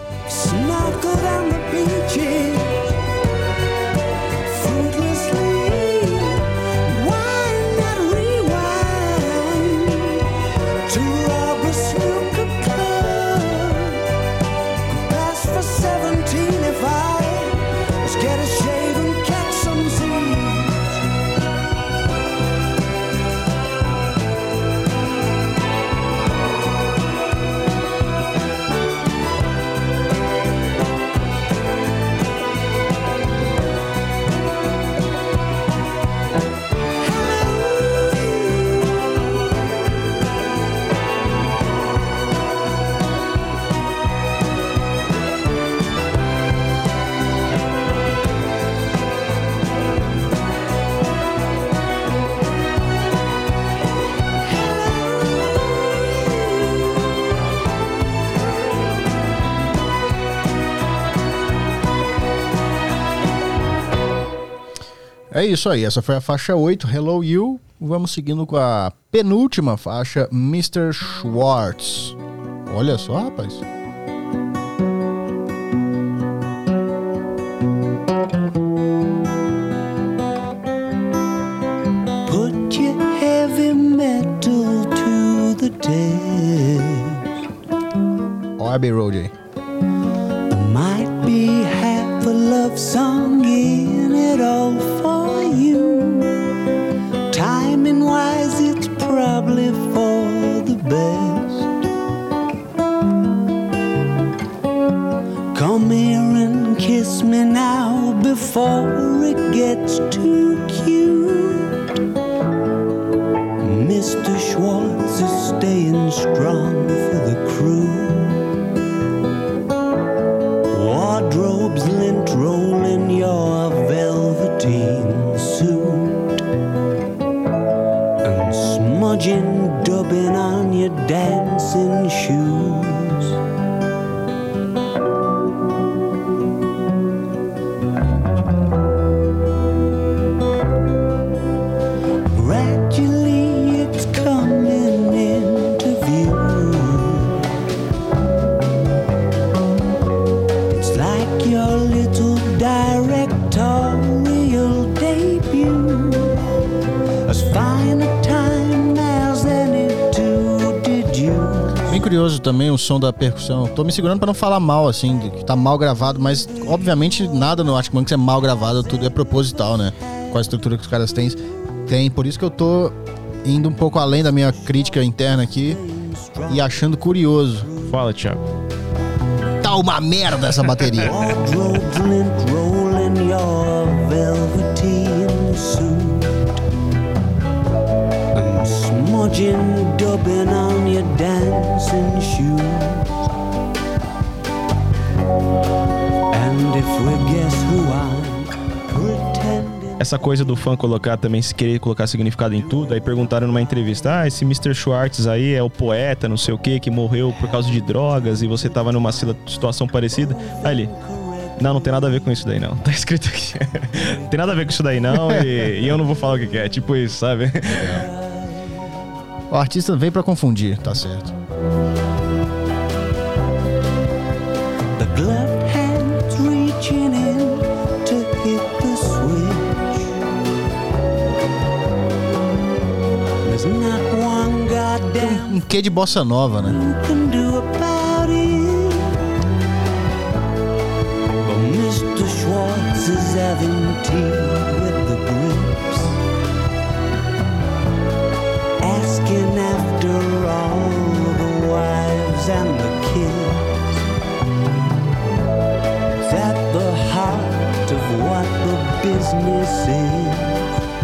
É isso aí, essa foi a faixa oito, Hello You. Vamos seguindo com a penúltima faixa, mister Schwartz. Olha só, rapaz. Put your heavy metal to the test. Ó, Abbey Road aí. There might be half a love song in it all for you. Timing wise, it's probably for the best. Come here and kiss me now before it gets too cute. mister Schwartz is staying strong for the crew. Wardrobes lint roll in your velveteen suit, and smudging dubbing on your dancing shoes. Gradually it's coming into view. It's like your little directorial debut, as fine a time as any to Bem curioso também o som da percussão. Tô me segurando pra não falar mal, assim, de que tá mal gravado, mas obviamente nada no Arctic Monkeys é mal gravado, tudo é proposital, né? Com a estrutura que os caras têm. Tem, por isso que eu tô indo um pouco além da minha crítica interna aqui e achando curioso. Fala, Thiago. Tá uma merda essa bateria. Essa coisa do fã colocar também, se querer colocar significado em tudo, aí perguntaram numa entrevista, ah, esse mister Schwartz aí é o poeta, não sei o que, que morreu por causa de drogas e você tava numa situação parecida. Aí ele, não, não tem nada a ver com isso daí não, tá escrito aqui. Não tem nada a ver com isso daí não e, e eu não vou falar o que, que é, tipo isso, sabe? O artista vem pra confundir, tá certo. The gloved hands reaching in to hit the switch. There's not one goddamn um quê de bossa nova, né? Can do about it. But mister Schwartz is having tea with the grips, asking after all the wives and the kids. It's at the heart of what the business is.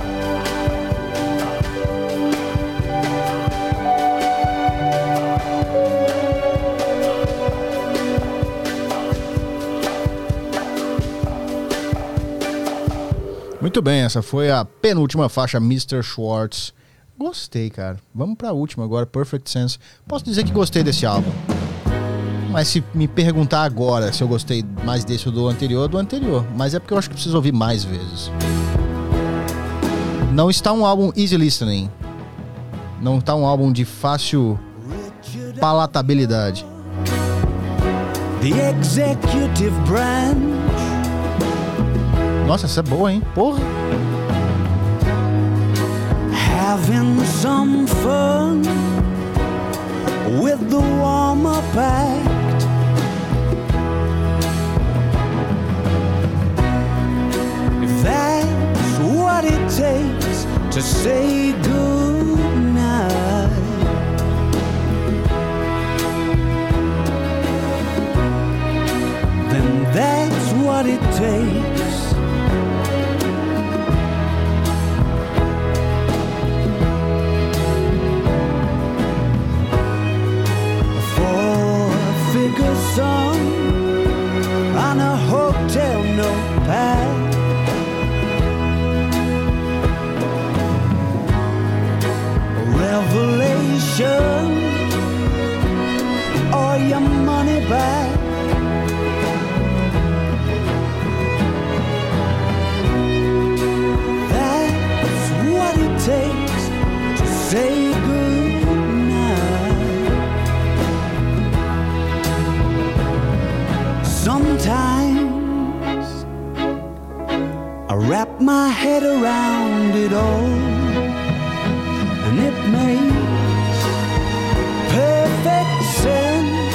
Muito bem, essa foi a penúltima faixa, mister Schwartz. Gostei, cara. Vamos pra última agora, Perfect Sense. Posso dizer que gostei desse álbum. Mas se me perguntar agora se eu gostei mais desse ou do anterior, do anterior. Mas é porque eu acho que preciso ouvir mais vezes. Não está um álbum easy listening. Não está um álbum de fácil palatabilidade. The Executive Branch. Nossa, essa é boa, hein? Porra! Having some fun with the warm-up act. If that's what it takes to say goodnight, then that's what it takes. Song on a hotel notepad. A revelation or your money back. That's what it takes to say goodnight. Sometimes I wrap my head around it all, and it makes perfect sense.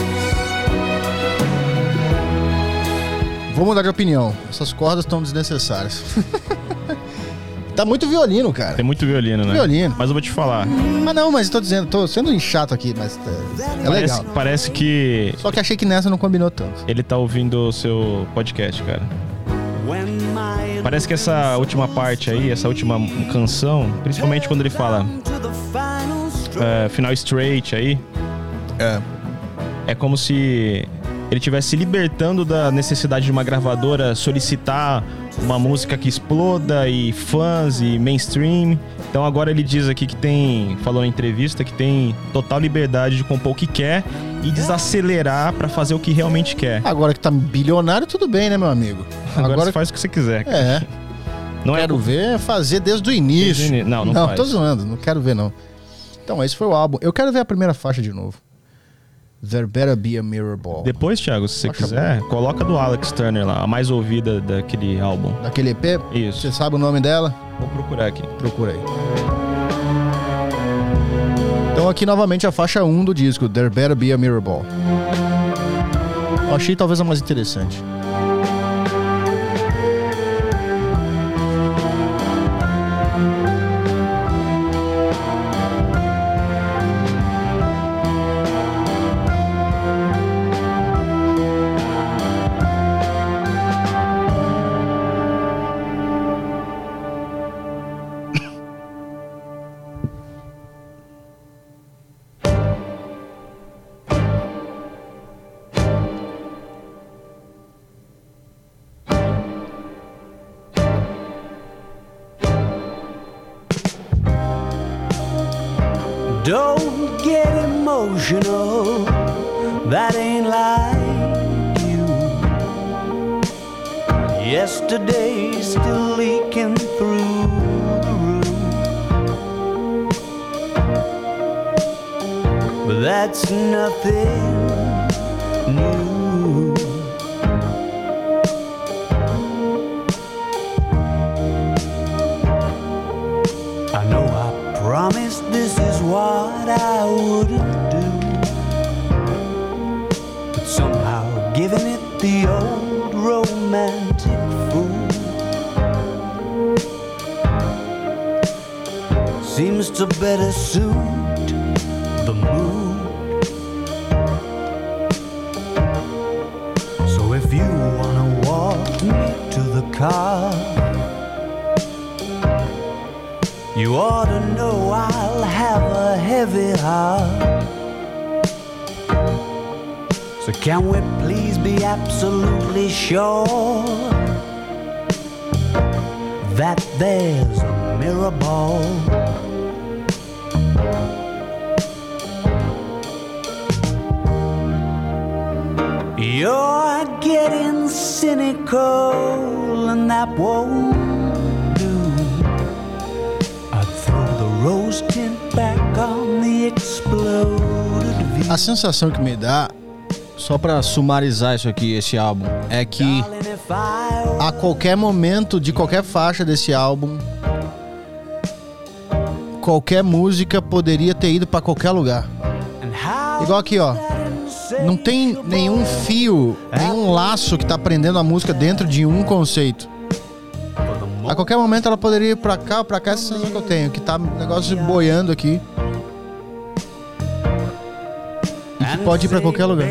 Vou mudar de opinião. Essas cordas estão desnecessárias. Tá muito violino, cara. Tem muito violino, né? Violino. Mas eu vou te falar. Ah, não, mas eu tô dizendo, tô sendo chato aqui, mas é, é parece, legal. Parece que... Só que achei que nessa não combinou tanto. Ele tá ouvindo o seu podcast, cara. Parece que essa última parte aí, essa última canção, principalmente quando ele fala é, final straight aí, é. é como se ele estivesse se libertando da necessidade de uma gravadora solicitar uma música que exploda e fãs e mainstream. Então agora ele diz aqui que tem, falou na entrevista, que tem total liberdade de compor o que quer e desacelerar pra fazer o que realmente quer. Agora que tá bilionário, tudo bem, né, meu amigo? Agora, agora você faz o que você quiser. É. Não quero é... ver fazer desde o início. Desde o in... Não, não, não faz. Tô zoando, não quero ver não. Então, esse foi o álbum. Eu quero ver a primeira faixa de novo. There Better Be a Mirror Ball. Depois, Thiago, se você Faixa quiser, boa. Coloca do Alex Turner lá, a mais ouvida daquele álbum. Daquele E P? Isso. Você sabe o nome dela? Vou procurar aqui. Procura aí. Então Então aqui novamente a faixa um do disco, There Better Be a Mirrorball. Eu achei talvez a mais interessante. Don't get emotional, that ain't like you. Yesterday's still leaking through the room, but that's nothing new. I know I promised this is what I wouldn't do, but somehow giving it the old romantic fool seems to better suit the mood. So if you wanna walk me to the car, you ought to know I'll have a heavy heart. So can we please be absolutely sure that there's a mirror ball? You're getting cynical and that won't do. I'd throw the rose tint back on the exploded view. A sensação que me dá, só pra sumarizar isso aqui, esse álbum, é que a qualquer momento de qualquer faixa desse álbum, qualquer música poderia ter ido pra qualquer lugar. Igual aqui, ó. Não tem nenhum fio, nenhum laço que tá prendendo a música dentro de um conceito. A qualquer momento ela poderia ir pra cá ou pra cá, essa sensação que eu tenho, que tá um negócio boiando aqui. E que pode ir pra qualquer lugar.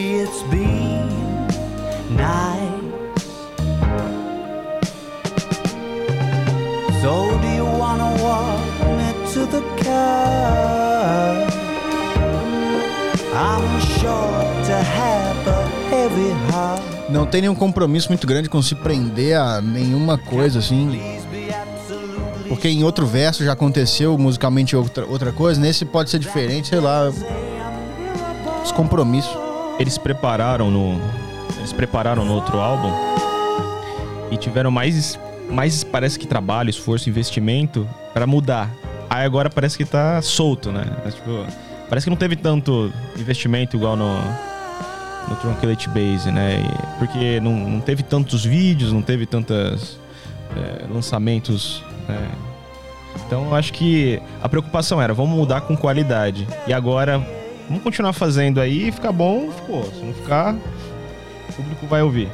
So do you wanna walk me to the car? I'm sure to have a heavy heart. Não tem nenhum compromisso muito grande com se prender a nenhuma coisa assim. Porque em outro verso já aconteceu musicalmente outra, outra coisa. Nesse pode ser diferente, sei lá. Os compromissos. Eles prepararam no. Eles prepararam no outro álbum e tiveram mais. mais parece que trabalho, esforço, investimento pra mudar. Aí agora parece que tá solto, né? É, tipo, parece que não teve tanto investimento igual no, no Tranquility Base, né? E, porque não, não teve tantos vídeos, não teve tantos é, lançamentos, né? Então eu acho que a preocupação era, vamos mudar com qualidade. E agora, vamos continuar fazendo aí, ficar bom, ficou. Se não ficar, o público vai ouvir.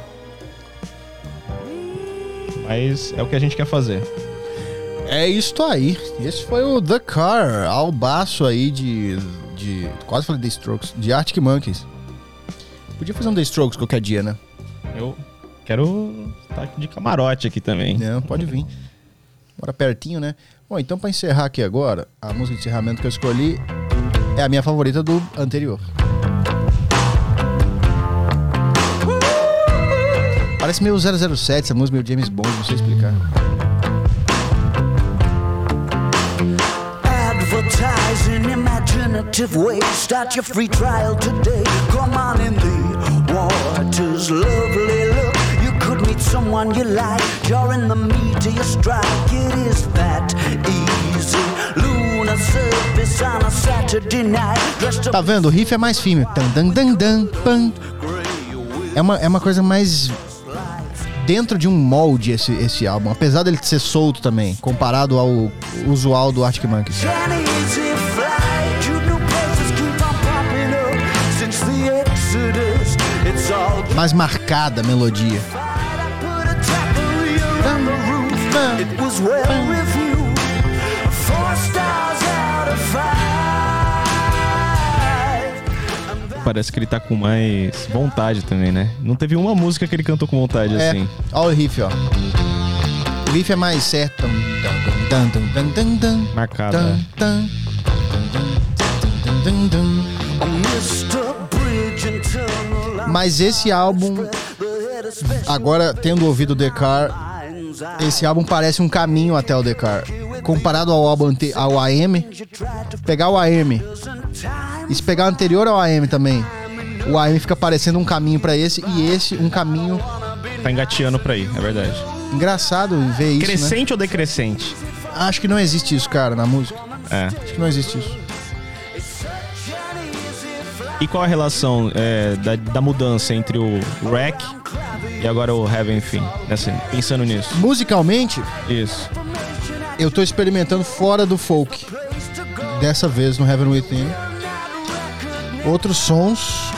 Mas é o que a gente quer fazer. É isto aí. Esse foi o The Car, albaço aí de, de... Quase falei The Strokes. De Arctic Monkeys. Podia fazer um The Strokes qualquer dia, né? Eu quero estar de camarote aqui também. Não, pode vir. Bora pertinho, né? Bom, então pra encerrar aqui agora, a música de encerramento que eu escolhi é a minha favorita do anterior. Parece meio zero zero sete, essa música meio James Bond, não sei explicar. Advertising imaginative way. Start your free trial today. Come on in the water's lovely look. You could meet someone you like. You're in the meat of your strike. It is that easy. Lunar surface on a Saturday night. Tá vendo? O riff é mais firme. Dan, dan, dan, dan, pam. É uma, é uma coisa mais... dentro de um molde esse, esse álbum, apesar dele ser solto também, comparado ao usual do Arctic Monkeys. mais marcada a melodia. Parece que ele tá com mais vontade também, né? Não teve uma música que ele cantou com vontade é, assim. Olha o riff, ó. O riff é mais certo. Marcado. Mas esse álbum, agora tendo ouvido The Car, esse álbum parece um caminho até o The Car. Comparado ao álbum ante- ao A M, pegar o A M e se pegar o anterior ao A M também, o A M fica parecendo um caminho pra esse e esse um caminho. Tá engateando pra aí, é verdade. Engraçado ver isso, Crescente, né? ou decrescente? Acho que não existe isso, cara, na música. É. Acho que não existe isso. E qual a relação é, da, da mudança entre o Wreck e agora o Heaven Thing? Assim, pensando nisso. Musicalmente, Isso. eu tô experimentando fora do folk. Dessa vez no Heaven Within. Outros sons.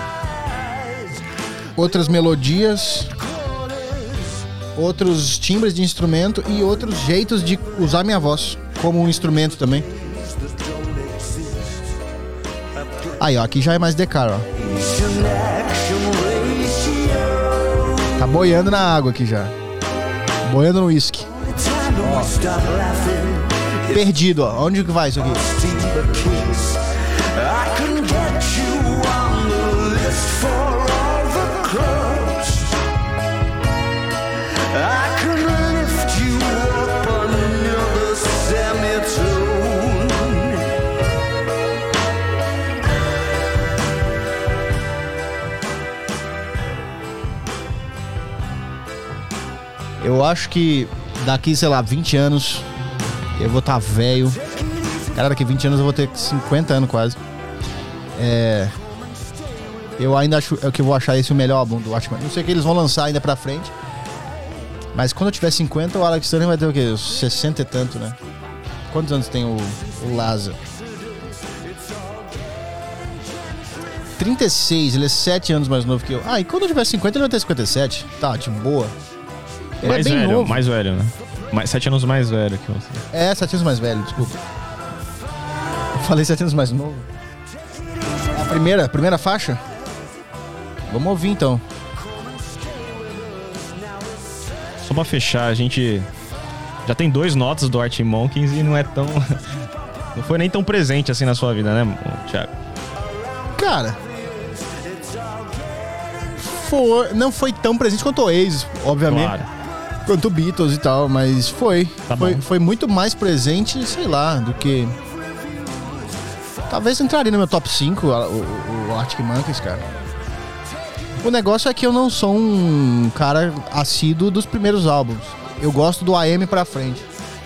Outras melodias. Outros timbres de instrumento e outros jeitos de usar minha voz como um instrumento também. Aí, ó, aqui já é mais The Car, ó. Tá boiando na água aqui já. Boiando no uísque. Perdido, ó. Onde que vai isso aqui? Eu acho que daqui, sei lá, vinte anos eu vou estar velho. Cara, daqui vinte anos eu vou ter cinquenta anos quase. É... Eu ainda acho é que eu vou achar esse o melhor álbum do Arctic Monkeys. Não sei o que eles vão lançar ainda pra frente. Mas quando eu tiver cinquenta, o Alex Turner vai ter o quê? sessenta e tanto, né? Quantos anos tem o, o Lázaro? trinta e seis, ele é sete anos mais novo que eu. Ah, e quando eu tiver cinquenta, ele vai ter cinquenta e sete. Tá, de boa. Ele mais é bem velho, novo. mais velho, né? Mais, sete anos mais velho que você. É, sete anos mais velho, desculpa. Eu falei sete anos mais novo. A primeira, primeira faixa? Vamos ouvir então. Só pra fechar, a gente já tem dois notas do Arctic Monkeys e não é tão... Não foi nem tão presente assim na sua vida, né, Thiago? Cara... Foi, não foi tão presente quanto o Oasis, obviamente. Claro. Quanto o Beatles e tal, mas foi. Tá foi, bom. foi muito mais presente, sei lá, do que... Talvez entraria no meu top cinco, o, o, o Arctic Monkeys, cara. O negócio é que eu não sou um cara assíduo dos primeiros álbuns. Eu gosto do A M pra frente.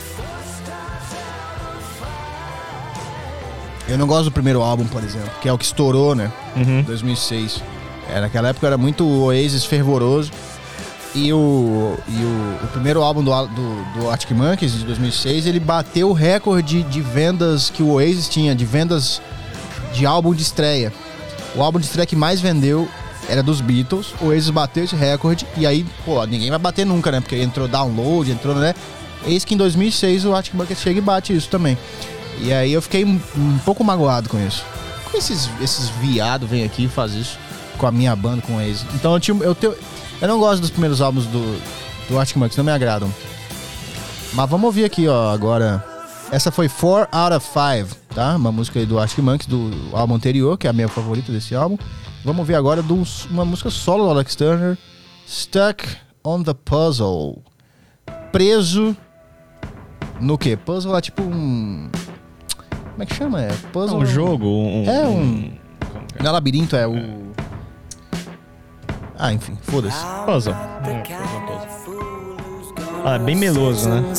Eu não gosto do primeiro álbum, por exemplo, que é o que estourou, né? Uhum. dois mil e seis. É, naquela época era muito Oasis fervoroso. E o, e o, o primeiro álbum do, do, do Arctic Monkeys, de dois mil e seis, ele bateu o recorde de vendas que o Oasis tinha, de vendas de álbum de estreia. O álbum de estreia que mais vendeu era dos Beatles. O Oasis bateu esse recorde. E aí, pô, ninguém vai bater nunca, né? Porque entrou download, entrou, né? Eis que em dois mil e seis o Arctic Monkeys chega e bate isso também. E aí eu fiquei um, um pouco magoado com isso. Como esses, esses viados vêm aqui e fazem isso com a minha banda, com o Oasis? Então eu, tinha, eu, tenho, eu não gosto dos primeiros álbuns do, do Arctic Monkeys, não me agradam. Mas vamos ouvir aqui, ó, agora. Essa foi four out of five, tá? Uma música aí do Arctic Monkeys, do álbum anterior, que é a minha favorita desse álbum. Vamos ouvir agora do, uma música solo do Alex Turner, Stuck on the Puzzle. Preso no quê? Puzzle é tipo um... Como é que chama? É puzzle... É um jogo, um... É um... Não é labirinto, é o... Ah, enfim, foda-se. Puzzle. É, puzzle, puzzle. Ah, é bem meloso, né?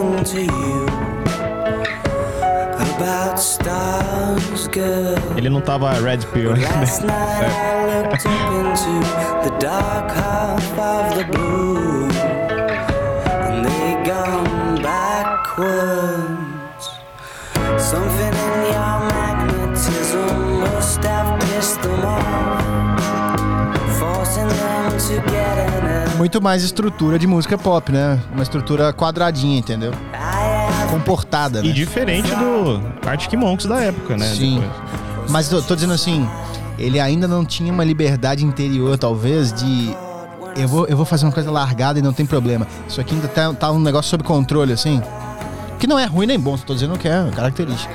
Ele não tava Red Pill ainda. Something in your magnetism must have pissed them off, forcing them Muito mais estrutura de música pop, né? Uma estrutura quadradinha, entendeu? Comportada, né? E diferente do Arctic Monkeys da época, né? Sim. Depois. Mas tô, tô dizendo assim, ele ainda não tinha uma liberdade interior, talvez, de... Eu vou, eu vou fazer uma coisa largada e não tem problema. Isso aqui ainda tá, tá um negócio sob controle, assim. Que não é ruim nem bom, tô dizendo que é característica.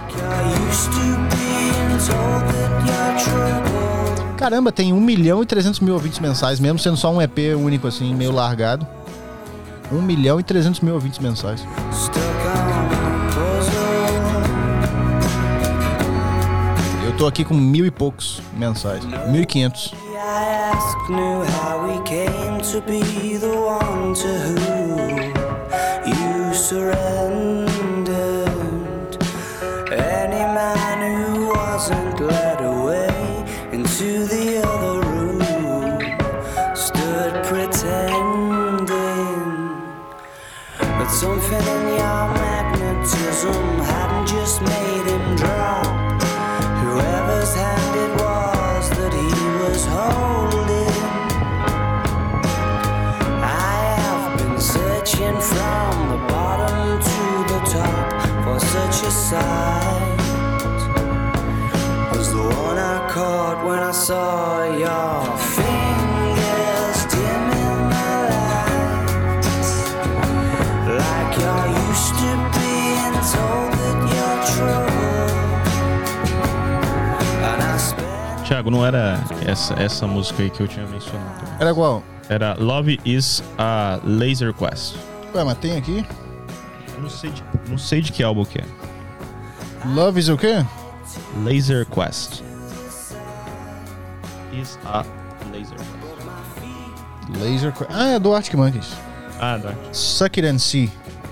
Caramba, tem um milhão e trezentos mil ouvintes mensais, mesmo sendo só um E P único, assim, meio largado. um milhão e trezentos mil ouvintes mensais. Eu tô aqui com mil e poucos mensais. Mil e quinhentos. To the other room, stood pretending that something in your magnetism hadn't just made him drop whoever's hand it was that he was holding. I have been searching from the bottom to the top for such a sight as the one I caught when I saw your fingers dim in the light, like you're used to being told that you're trouble. And I spent... Thiago, não era essa, essa música aí que eu tinha mencionado. Era qual? Era Love is a Laser Quest. Ué, mas tem aqui? Eu não sei de, não sei de que álbum que é. Love is o quê? Laser Quest. Is a Laser Quest. Laser Quest. Ah, é do Arctic Monkeys. Ah, dá. Suck It and See.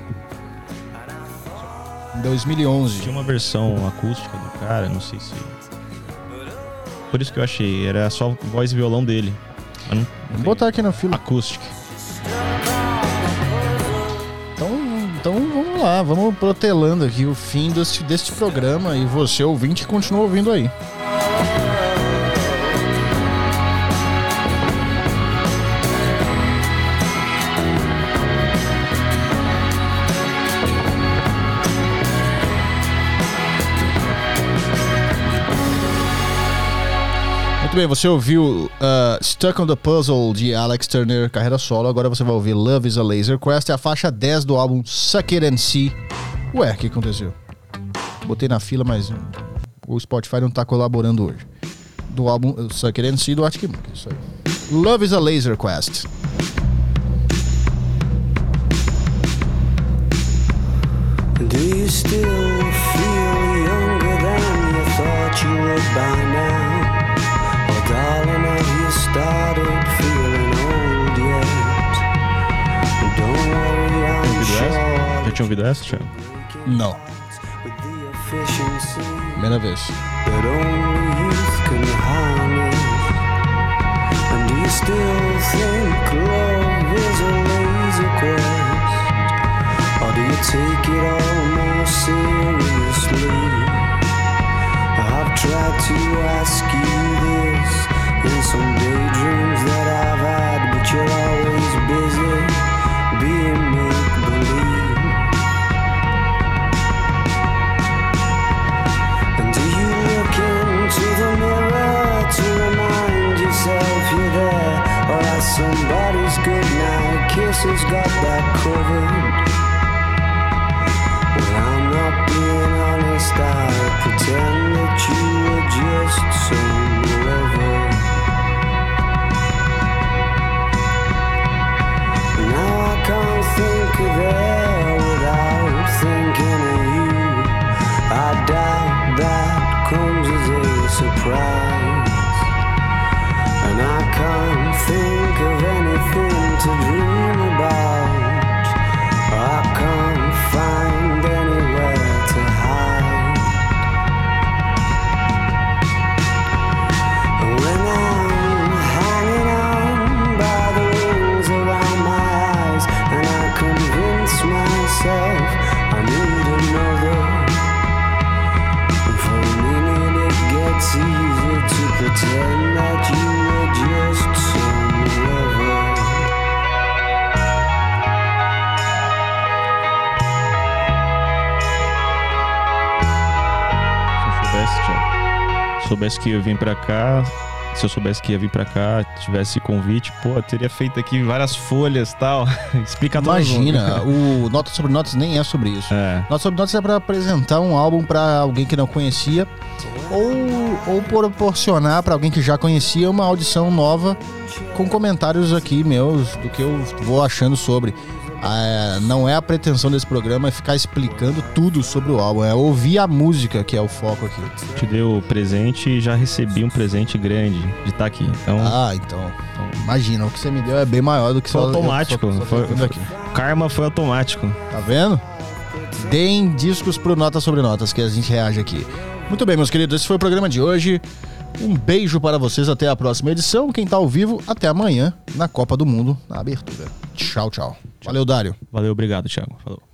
dois mil e onze. Tinha uma versão acústica do cara, não sei se... Por isso que eu achei, era só voz e violão dele. Mas não, não Vou botar aqui na fila. acústica. Então, então vamos lá, vamos protelando aqui o fim deste, deste programa e você, ouvinte, continua ouvindo aí. Muito bem, você ouviu uh, Stuck on the Puzzle de Alex Turner, carreira solo. Agora você vai ouvir Love is a Laser Quest, é a faixa dez do álbum Suck It and See. Ué, o que aconteceu? Botei na fila, mas o Spotify não tá colaborando hoje. Do álbum Suck It and See do Arctic Monkeys, isso aí. Love is a Laser Quest. Do you still feel younger than you thought you would by now? Oh, darling, have you started feeling old yet? Don't worry, I'm sure. Já tinha ouvido essa, Thiago? Não. With the efficiency Primeira vez. that only youth can harness. And do you still think love is a laser quest? Or do you take it all more seriously? I've tried to ask you this in some daydreams that I've had, but you're always busy being make-believe. And do you look into the mirror to remind yourself you're there? Or has somebody's goodnight kisses got that covered? When I'm not being honest, I pretend that you were just some lover. Now I can't think of there without thinking of you. I doubt that comes as a surprise. And I can't think of anything to dream about. I can't find anywhere to hide. soubesse que ia vir pra cá, se eu soubesse que ia vir pra cá, tivesse convite, pô, eu teria feito aqui várias folhas e tal. Explicar tudo. Imagina, o Notas sobre Notas nem é sobre isso. É. Notas sobre Notas é pra apresentar um álbum pra alguém que não conhecia ou, ou proporcionar pra alguém que já conhecia uma audição nova com comentários aqui meus do que eu vou achando sobre. Ah, não é a pretensão desse programa é ficar explicando tudo sobre o álbum, é ouvir a música que é o foco aqui. Te deu o presente e já recebi um presente grande de estar aqui. Então, ah, então, então imagina, o que você me deu é bem maior do que foi só automático. Eu, só, só foi, foi, aqui. Karma foi automático. Tá vendo? Deem discos pro Notas sobre Notas que a gente reage aqui. Muito bem, meus queridos, esse foi o programa de hoje. Um beijo para vocês, até a próxima edição. Quem tá ao vivo, até amanhã na Copa do Mundo, na abertura. Tchau, tchau. Valeu, Dário. Valeu, obrigado, Thiago. Falou.